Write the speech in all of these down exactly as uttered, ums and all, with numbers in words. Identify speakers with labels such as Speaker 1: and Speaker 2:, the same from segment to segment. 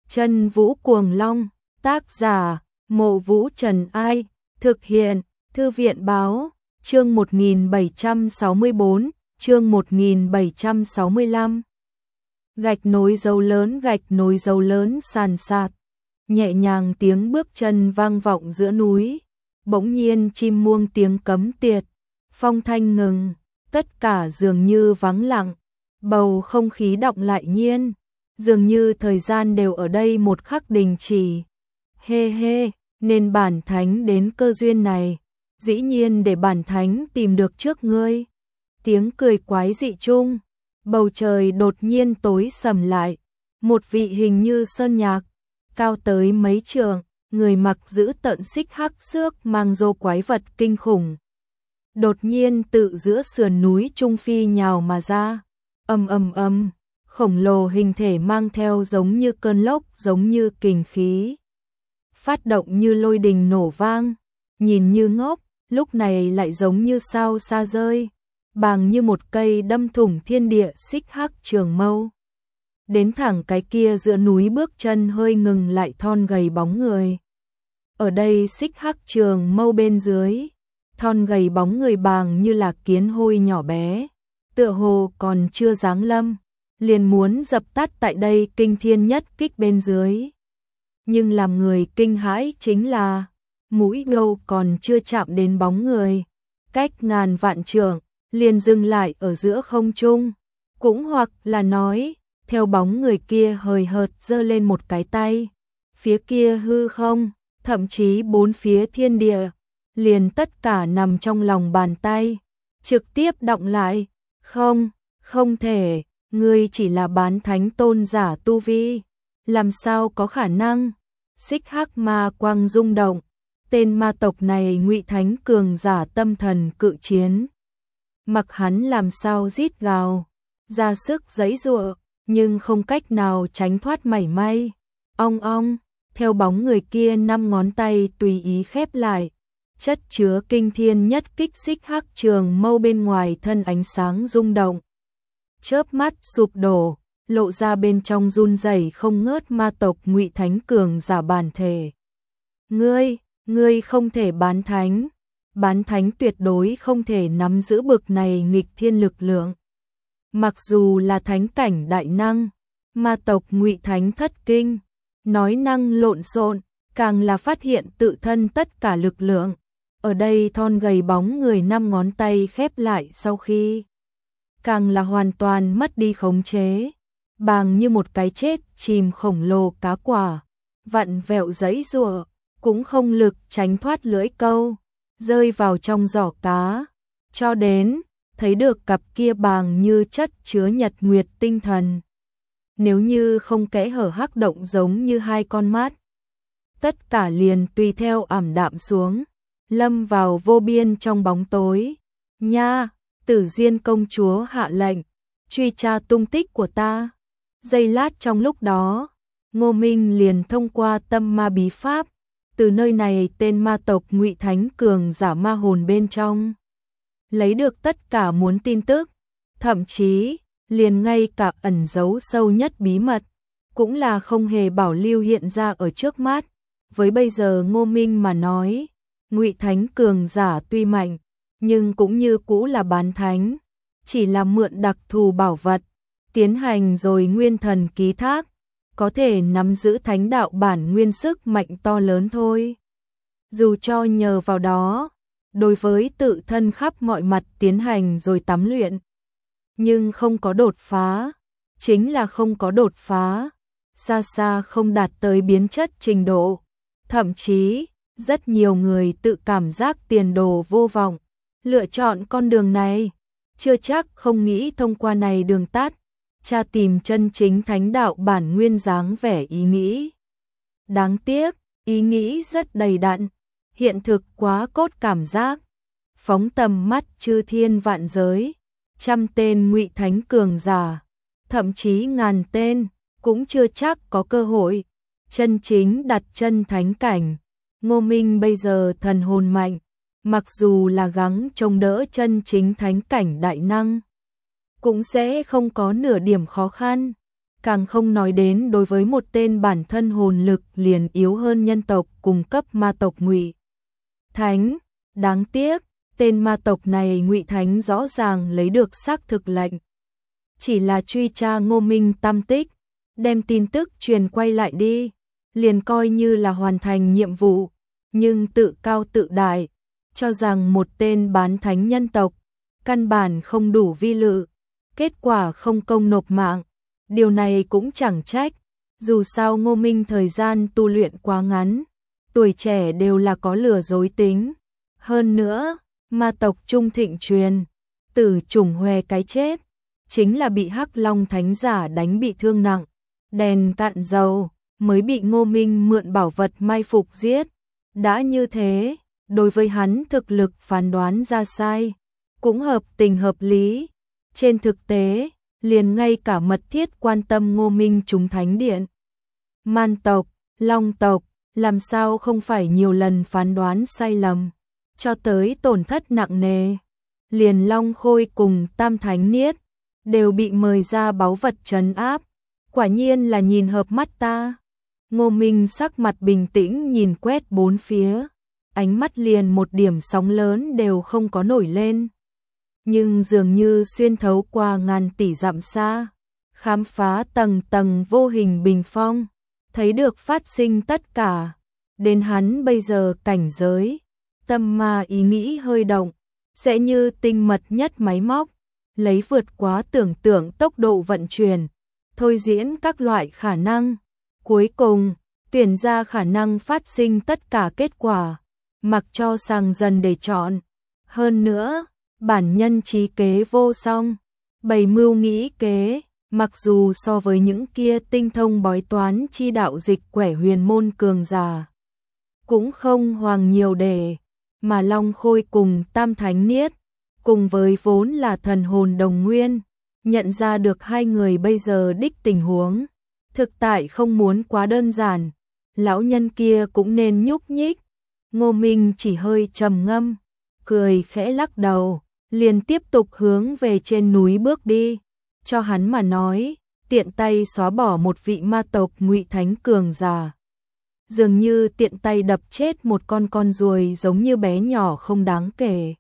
Speaker 1: Chân Vũ Cuồng Long, tác giả, Mộ Vũ Trần Ai, thực hiện, Thư viện Báo, chương một nghìn bảy trăm sáu mươi tư, chương một nghìn bảy trăm sáu mươi lăm. Gạch nối dấu lớn, gạch nối dấu lớn sàn sạt, nhẹ nhàng tiếng bước chân vang vọng giữa núi, bỗng nhiên chim muông tiếng cấm tiệt, phong thanh ngừng, tất cả dường như vắng lặng, bầu không khí đọng lại nhiên, dường như thời gian đều ở đây một khắc đình chỉ. Hê hê, nên bản thánh đến cơ duyên này, dĩ nhiên để bản thánh tìm được trước ngươi. Tiếng cười quái dị chung, bầu trời đột nhiên tối sầm lại, một vị hình như sơn nhạc, cao tới mấy trượng, người mặc giữ tợn xích hắc xước mang rô quái vật kinh khủng. Đột nhiên tự giữa sườn núi trung phi nhào mà ra, ầm ầm ầm, khổng lồ hình thể mang theo giống như cơn lốc, giống như kình khí. Phát động như lôi đình nổ vang, nhìn như ngốc, lúc này lại giống như sao xa rơi, bàng như một cây đâm thủng thiên địa xích hắc trường mâu. Đến thẳng cái kia giữa núi bước chân hơi ngừng lại thon gầy bóng người. Ở đây xích hắc trường mâu bên dưới, thon gầy bóng người bàng như là kiến hôi nhỏ bé, tựa hồ còn chưa giáng lâm, liền muốn dập tắt tại đây kinh thiên nhất kích bên dưới. Nhưng làm người kinh hãi chính là, mũi đâu còn chưa chạm đến bóng người, cách ngàn vạn trượng, liền dừng lại ở giữa không trung, cũng hoặc là nói, theo bóng người kia hời hợt giơ lên một cái tay, phía kia hư không, thậm chí bốn phía thiên địa, liền tất cả nằm trong lòng bàn tay, trực tiếp đọng lại. Không, không thể, ngươi chỉ là bán thánh tôn giả tu vi, làm sao có khả năng? Xích hắc ma quang rung động, tên ma tộc này ngụy thánh cường giả tâm thần cự chiến. Mặc hắn làm sao rít gào, ra sức giãy giụa, nhưng không cách nào tránh thoát mảy may. Ong ong, theo bóng người kia năm ngón tay tùy ý khép lại, chất chứa kinh thiên nhất kích xích hắc trường mâu bên ngoài thân ánh sáng rung động. Chớp mắt sụp đổ, lộ ra bên trong run rẩy không ngớt ma tộc ngụy thánh cường giả bản thể. Ngươi, ngươi không thể bán thánh, bán thánh tuyệt đối không thể nắm giữ bực này nghịch thiên lực lượng. Mặc dù là thánh cảnh đại năng, ma tộc ngụy thánh thất kinh, nói năng lộn xộn, càng là phát hiện tự thân tất cả lực lượng. Ở đây thon gầy bóng người năm ngón tay khép lại sau khi, càng là hoàn toàn mất đi khống chế, bàng như một cái chết chìm khổng lồ cá quả, vặn vẹo giãy giụa, cũng không lực tránh thoát lưỡi câu, rơi vào trong giỏ cá, cho đến thấy được cặp kia bàng như chất chứa nhật nguyệt tinh thần. Nếu như không kẽ hở hắc động giống như hai con mắt, tất cả liền tùy theo ảm đạm xuống, lâm vào vô biên trong bóng tối. Nha, Tử Diên công chúa hạ lệnh, truy tra tung tích của ta. Giây lát trong lúc đó, Ngô Minh liền thông qua tâm ma bí pháp, từ nơi này tên ma tộc ngụy thánh cường giả ma hồn bên trong, lấy được tất cả muốn tin tức, thậm chí liền ngay cả ẩn giấu sâu nhất bí mật, cũng là không hề bảo lưu hiện ra ở trước mắt. Với bây giờ Ngô Minh mà nói, ngụy thánh cường giả tuy mạnh, nhưng cũng như cũ là bán thánh, chỉ là mượn đặc thù bảo vật, tiến hành rồi nguyên thần ký thác, có thể nắm giữ thánh đạo bản nguyên sức mạnh to lớn thôi. Dù cho nhờ vào đó, đối với tự thân khắp mọi mặt tiến hành rồi tắm luyện, nhưng không có đột phá, chính là không có đột phá, xa xa không đạt tới biến chất trình độ. Thậm chí, rất nhiều người tự cảm giác tiền đồ vô vọng, lựa chọn con đường này, chưa chắc không nghĩ thông qua này đường tắt, tra tìm chân chính thánh đạo bản nguyên dáng vẻ ý nghĩ. Đáng tiếc, ý nghĩ rất đầy đặn, hiện thực quá cốt cảm giác, phóng tầm mắt chư thiên vạn giới, trăm tên ngụy thánh cường giả, thậm chí ngàn tên, cũng chưa chắc có cơ hội chân chính đặt chân thánh cảnh. Ngô Minh bây giờ thần hồn mạnh, mặc dù là gắng chống đỡ chân chính thánh cảnh đại năng, cũng sẽ không có nửa điểm khó khăn. càng không nói đến đối với một tên bản thân hồn lực liền yếu hơn nhân tộc cùng cấp ma tộc Ngụy Thánh. Đáng tiếc, tên ma tộc này Ngụy Thánh rõ ràng lấy được xác thực lệnh, chỉ là truy tra Ngô Minh tam tích, đem tin tức truyền quay lại đi, liền coi như là hoàn thành nhiệm vụ, nhưng tự cao tự đại, cho rằng một tên bán thánh nhân tộc, căn bản không đủ vi lự, kết quả không công nộp mạng. Điều này cũng chẳng trách, dù sao Ngô Minh thời gian tu luyện quá ngắn, tuổi trẻ đều là có lừa dối tính. Hơn nữa, ma tộc trung thịnh truyền, tử chủng Hòe cái chết, chính là bị Hắc Long Thánh giả đánh bị thương nặng, đèn cạn dầu, mới bị Ngô Minh mượn bảo vật mai phục giết. Đã như thế, đối với hắn thực lực phán đoán ra sai, cũng hợp tình hợp lý. Trên thực tế, liền ngay cả mật thiết quan tâm Ngô Minh chúng thánh điện, man tộc, long tộc, làm sao không phải nhiều lần phán đoán sai lầm, cho tới tổn thất nặng nề. Liền Long Khôi cùng Tam Thánh Niết, đều bị mời ra báu vật trấn áp, quả nhiên là nhìn hợp mắt ta. Ngô Minh sắc mặt bình tĩnh nhìn quét bốn phía, ánh mắt liền một điểm sóng lớn đều không có nổi lên. Nhưng dường như xuyên thấu qua ngàn tỷ dặm xa, khám phá tầng tầng vô hình bình phong, thấy được phát sinh tất cả. Đến hắn bây giờ cảnh giới, tâm ma ý nghĩ hơi động, sẽ như tinh mật nhất máy móc, lấy vượt quá tưởng tượng tốc độ vận chuyển, thôi diễn các loại khả năng. Cuối cùng, tuyển ra khả năng phát sinh tất cả kết quả, mặc cho sàng dần để chọn. Hơn nữa, bản nhân trí kế vô song, bày mưu nghĩ kế, mặc dù so với những kia tinh thông bói toán chi đạo dịch quẻ huyền môn cường giả, cũng không hoàng nhiều đề, mà Long Khôi cùng Tam Thánh Niết, cùng với vốn là thần hồn đồng nguyên, nhận ra được hai người bây giờ đích tình huống, thực tại không muốn quá đơn giản, lão nhân kia cũng nên nhúc nhích. Ngô Minh chỉ hơi trầm ngâm, cười khẽ lắc đầu, liền tiếp tục hướng về trên núi bước đi. Cho hắn mà nói, tiện tay xóa bỏ một vị ma tộc Ngụy Thánh cường giả, dường như tiện tay đập chết một con con ruồi giống như bé nhỏ không đáng kể.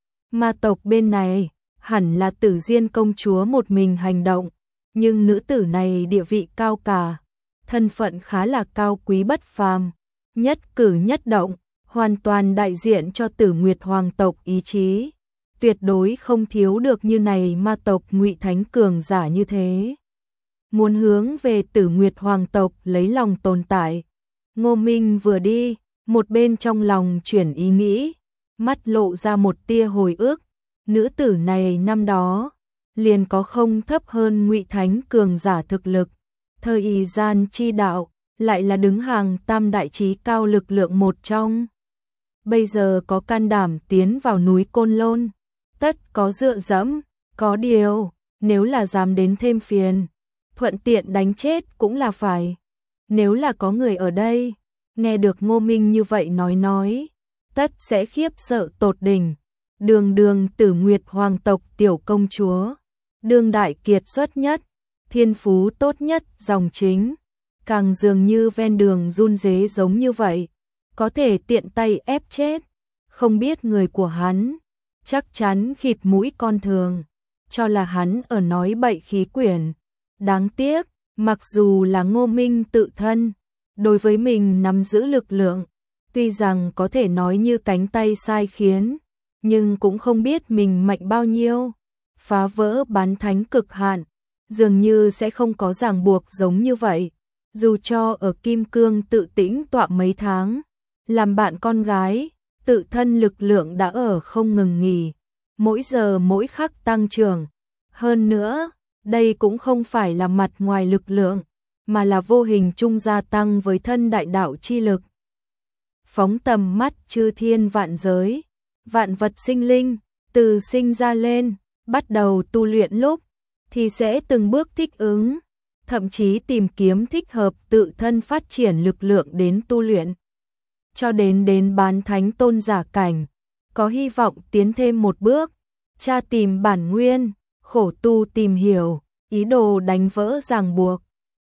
Speaker 1: Ma tộc bên này, hẳn là Tử Diên công chúa một mình hành động, nhưng nữ tử này địa vị cao cả, thân phận khá là cao quý bất phàm, nhất cử nhất động, hoàn toàn đại diện cho Tử Nguyệt Hoàng tộc ý chí, tuyệt đối không thiếu được như này ma tộc Ngụy Thánh cường giả như thế. Muốn hướng về Tử Nguyệt Hoàng tộc lấy lòng tồn tại, Ngô Minh vừa đi, một bên trong lòng chuyển ý nghĩ, mắt lộ ra một tia hồi ức, nữ tử này năm đó liền có không thấp hơn Ngụy Thánh cường giả thực lực, thời y gian chi đạo lại là đứng hàng tam đại trí cao lực lượng một trong. Bây giờ có can đảm tiến vào núi Côn Lôn, tất có dựa dẫm, có điều, nếu là dám đến thêm phiền, thuận tiện đánh chết cũng là phải. Nếu là có người ở đây, nghe được Ngô Minh như vậy nói nói, tất sẽ khiếp sợ tột đỉnh. Đường đường Tử Nguyệt Hoàng tộc tiểu công chúa, đương đại kiệt xuất nhất, thiên phú tốt nhất dòng chính, càng dường như ven đường run rế giống như vậy, có thể tiện tay ép chết, không biết người của hắn, chắc chắn khịt mũi con thường, cho là hắn ở nói bậy khí quyển. Đáng tiếc, mặc dù là Ngô Minh tự thân, đối với mình nắm giữ lực lượng, tuy rằng có thể nói như cánh tay sai khiến, nhưng cũng không biết mình mạnh bao nhiêu, phá vỡ bán thánh cực hạn, dường như sẽ không có ràng buộc giống như vậy. Dù cho ở Kim Cương tự tĩnh tọa mấy tháng, làm bạn con gái, tự thân lực lượng đã ở không ngừng nghỉ, mỗi giờ mỗi khắc tăng trưởng. Hơn nữa, đây cũng không phải là mặt ngoài lực lượng, mà là vô hình trung gia tăng với thân đại đạo chi lực. Phóng tầm mắt chư thiên vạn giới, vạn vật sinh linh, từ sinh ra lên, bắt đầu tu luyện lúc, thì sẽ từng bước thích ứng, thậm chí tìm kiếm thích hợp tự thân phát triển lực lượng đến tu luyện. Cho đến đến bán thánh tôn giả cảnh, có hy vọng tiến thêm một bước, tra tìm bản nguyên, khổ tu tìm hiểu, ý đồ đánh vỡ ràng buộc,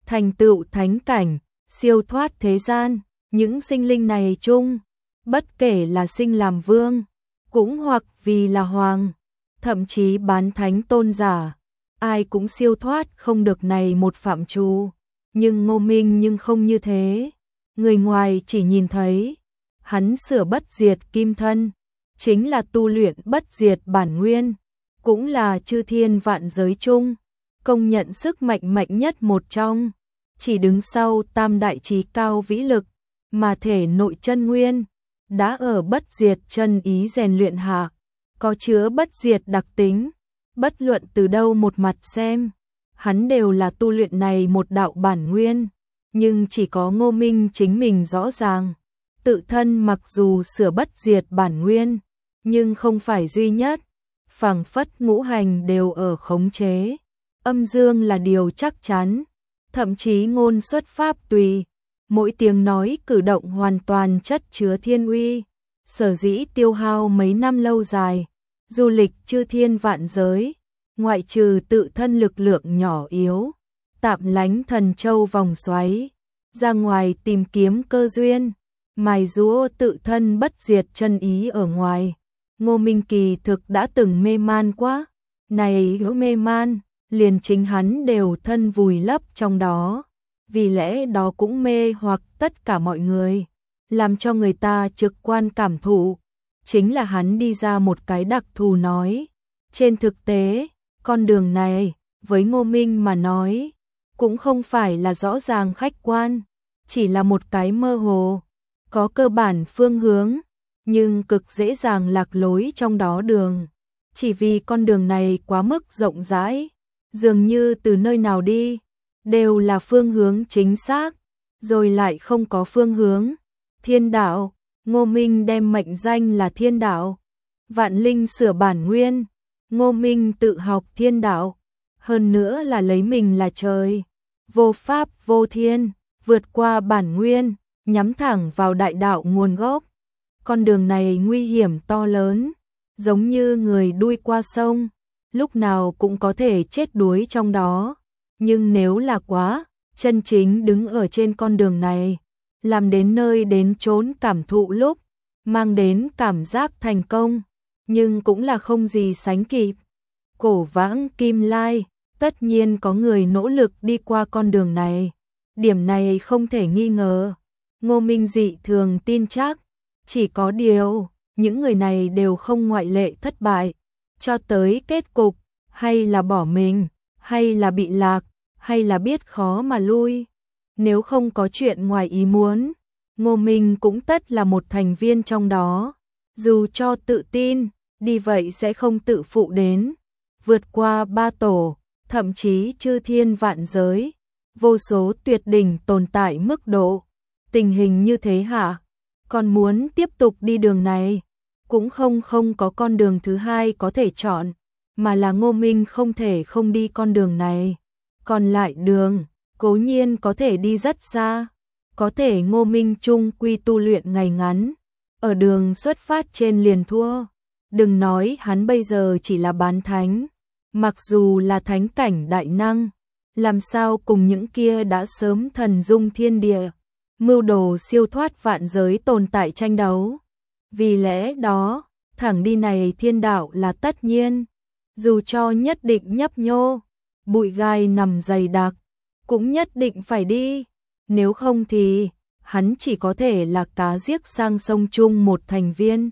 Speaker 1: thành tựu thánh cảnh, siêu thoát thế gian, những sinh linh này chung, bất kể là sinh làm vương, cũng hoặc vì là hoàng, thậm chí bán thánh tôn giả, ai cũng siêu thoát không được này một phạm trù, nhưng Ngô Minh nhưng không như thế. Người ngoài chỉ nhìn thấy, hắn sửa bất diệt kim thân, chính là tu luyện bất diệt bản nguyên, cũng là chư thiên vạn giới chung, công nhận sức mạnh mạnh nhất một trong, chỉ đứng sau tam đại trí cao vĩ lực, mà thể nội chân nguyên, đã ở bất diệt chân ý rèn luyện hạ, có chứa bất diệt đặc tính, bất luận từ đâu một mặt xem, hắn đều là tu luyện này một đạo bản nguyên, nhưng chỉ có Ngô Minh chính mình rõ ràng, tự thân mặc dù sửa bất diệt bản nguyên, nhưng không phải duy nhất, phảng phất ngũ hành đều ở khống chế, âm dương là điều chắc chắn, thậm chí ngôn xuất pháp tùy, mỗi tiếng nói cử động hoàn toàn chất chứa thiên uy, sở dĩ tiêu hao mấy năm lâu dài, du lịch chư thiên vạn giới, ngoại trừ tự thân lực lượng nhỏ yếu, tạm lánh thần châu vòng xoáy, ra ngoài tìm kiếm cơ duyên, mài giũa tự thân bất diệt chân ý ở ngoài. Ngô Minh kỳ thực đã từng mê man quá, này hữu mê man, liền chính hắn đều thân vùi lấp trong đó, vì lẽ đó cũng mê hoặc tất cả mọi người, làm cho người ta trực quan cảm thụ, chính là hắn đi ra một cái đặc thù nói. Trên thực tế, con đường này, với Ngô Minh mà nói, cũng không phải là rõ ràng khách quan, chỉ là một cái mơ hồ, có cơ bản phương hướng, nhưng cực dễ dàng lạc lối trong đó đường, chỉ vì con đường này quá mức rộng rãi, dường như từ nơi nào đi, đều là phương hướng chính xác, rồi lại không có phương hướng. Thiên đạo, Ngô Minh đem mệnh danh là thiên đạo, vạn linh sửa bản nguyên, Ngô Minh tự học thiên đạo, hơn nữa là lấy mình là trời, vô pháp vô thiên, vượt qua bản nguyên, nhắm thẳng vào đại đạo nguồn gốc. Con đường này nguy hiểm to lớn, giống như người đuôi qua sông, lúc nào cũng có thể chết đuối trong đó. Nhưng nếu là quá, chân chính đứng ở trên con đường này, làm đến nơi đến chốn cảm thụ lúc, mang đến cảm giác thành công, nhưng cũng là không gì sánh kịp. Cổ vãng kim lai, tất nhiên có người nỗ lực đi qua con đường này, điểm này không thể nghi ngờ. Ngô Minh dị thường tin chắc, chỉ có điều, những người này đều không ngoại lệ thất bại, cho tới kết cục, hay là bỏ mình, hay là bị lạc, hay là biết khó mà lui. Nếu không có chuyện ngoài ý muốn, Ngô Minh cũng tất là một thành viên trong đó, dù cho tự tin, đi vậy sẽ không tự phụ đến, vượt qua ba tổ, thậm chí chư thiên vạn giới, vô số tuyệt đỉnh tồn tại mức độ. Tình hình như thế hả? Còn muốn tiếp tục đi đường này, cũng không không có con đường thứ hai có thể chọn, mà là Ngô Minh không thể không đi con đường này. Còn lại đường, cố nhiên có thể đi rất xa, có thể Ngô Minh chung quy tu luyện ngày ngắn, ở đường xuất phát trên liền thua. Đừng nói hắn bây giờ chỉ là bán thánh, mặc dù là thánh cảnh đại năng, làm sao cùng những kia đã sớm thần dung thiên địa, mưu đồ siêu thoát vạn giới tồn tại tranh đấu. Vì lẽ đó, thẳng đi này thiên đạo là tất nhiên, dù cho nhất định nhấp nhô, bụi gai nằm dày đặc, cũng nhất định phải đi, nếu không thì hắn chỉ có thể là cá giết sang sông chung một thành viên.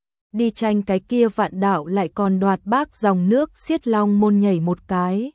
Speaker 1: Đi tranh cái kia vạn đạo lại còn đoạt bác dòng nước xiết long môn nhảy một cái.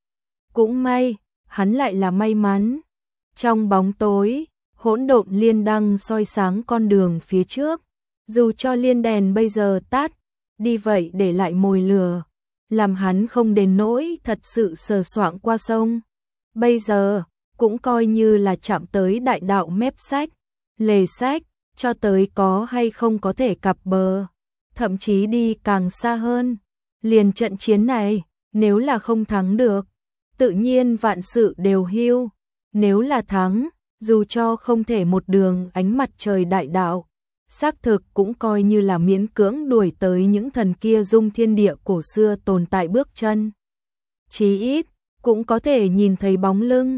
Speaker 1: Cũng may, hắn lại là may mắn. Trong bóng tối, hỗn độn liên đăng soi sáng con đường phía trước, dù cho liên đèn bây giờ tắt, đi vậy để lại mồi lửa, làm hắn không đến nỗi thật sự sờ soạng qua sông. Bây giờ, cũng coi như là chạm tới đại đạo mép sách, lề sách, cho tới có hay không có thể cập bờ, thậm chí đi càng xa hơn. Liền trận chiến này, nếu là không thắng được, tự nhiên vạn sự đều hưu, nếu là thắng, dù cho không thể một đường ánh mặt trời đại đạo, xác thực cũng coi như là miễn cưỡng đuổi tới những thần kia dung thiên địa cổ xưa tồn tại bước chân. Chí ít, cũng có thể nhìn thấy bóng lưng.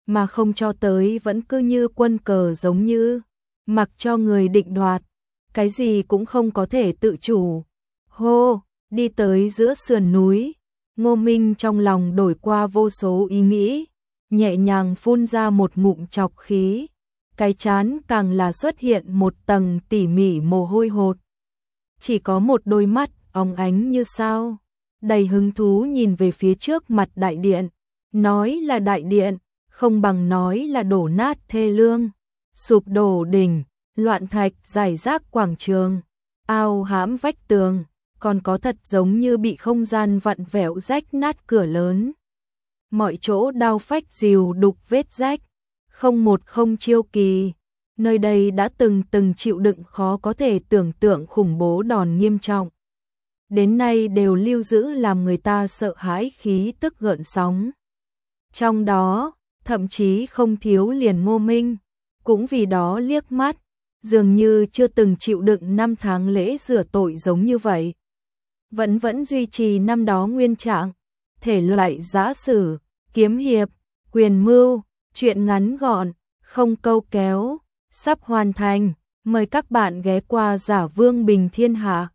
Speaker 1: mà không cho tới vẫn cứ như quân cờ giống như, mặc cho người định đoạt, cái gì cũng không có thể tự chủ. Hô, đi tới giữa sườn núi, Ngô Minh trong lòng đổi qua vô số ý nghĩ, nhẹ nhàng phun ra một ngụm trọc khí, cái chán càng là xuất hiện một tầng tỉ mỉ mồ hôi hột. Chỉ có một đôi mắt óng ánh như sao, đầy hứng thú nhìn về phía trước mặt đại điện, nói là đại điện, không bằng nói là đổ nát thê lương, sụp đổ đỉnh, loạn thạch rải rác quảng trường, ao hãm vách tường, còn có thật giống như bị không gian vặn vẹo rách nát cửa lớn. Mọi chỗ đao phách rìu đục vết rách, không một không chiêu kỳ. Nơi đây đã từng từng chịu đựng khó có thể tưởng tượng khủng bố đòn nghiêm trọng. Đến nay đều lưu giữ làm người ta sợ hãi khí tức gợn sóng. Trong đó, thậm chí không thiếu liền Ngô Minh, cũng vì đó liếc mắt, dường như chưa từng chịu đựng năm tháng lễ rửa tội giống như vậy. Vẫn vẫn duy trì năm đó nguyên trạng, thể loại giã sử, kiếm hiệp, quyền mưu, chuyện ngắn gọn, không câu kéo, sắp hoàn thành, mời các bạn ghé qua Giả Vương Bình Thiên Hạ.